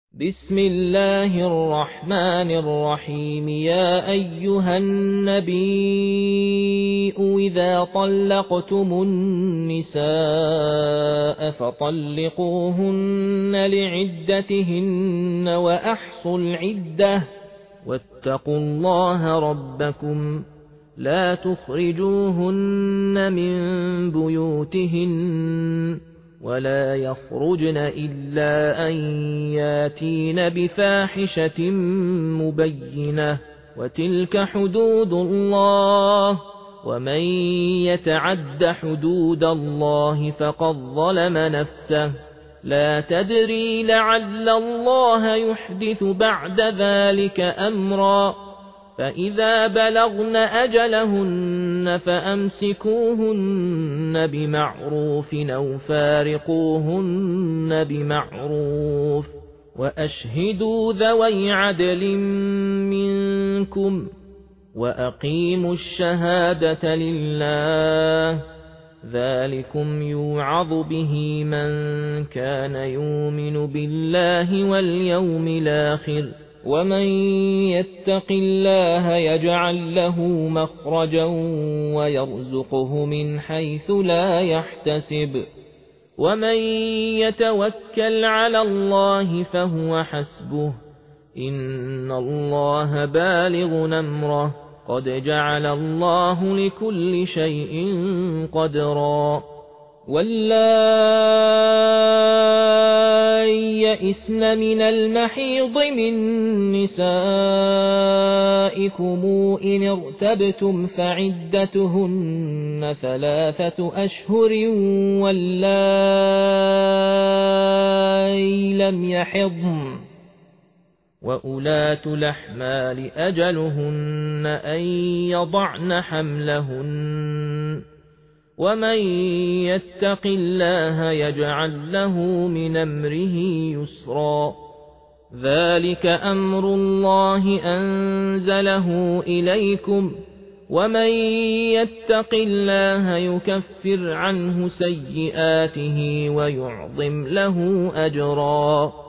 بسم الله الرحمن الرحيم. يا أيها النبي إذا طلقتم النساء فطلقوهن لعدتهن وأحصوا العدة واتقوا الله ربكم لا تخرجوهن من بيوتهن ولا يخرجن إلا أن ياتين بفاحشة مبينة وتلك حدود الله ومن يتعد حدود الله فقد ظلم نفسه لا تدري لعل الله يحدث بعد ذلك أمرا فإذا بلغن أجلهن فأمسكوهن بمعروف أو فارقوهن بمعروف وأشهدوا ذوي عدل منكم وأقيموا الشهادة لله ذلكم يوعظ به من كان يؤمن بالله واليوم الآخر ومن يتق الله يجعل له مخرجا ويرزقه من حيث لا يحتسب ومن يتوكل على الله فهو حسبه إن الله بالغ أمره قد جعل الله لكل شيء قدرا واللائي يئسن من المحيض من نسائكم إن ارتبتم فعدتهن 3 أشهر واللائي لم يحضن وأولاة الأحمال أجلهن أن يضعن حملهن ومن يتق الله يجعل له من أمره يسرا ذلك أمر الله أنزله إليكم ومن يتق الله يكفر عنه سيئاته ويعظم له أجرا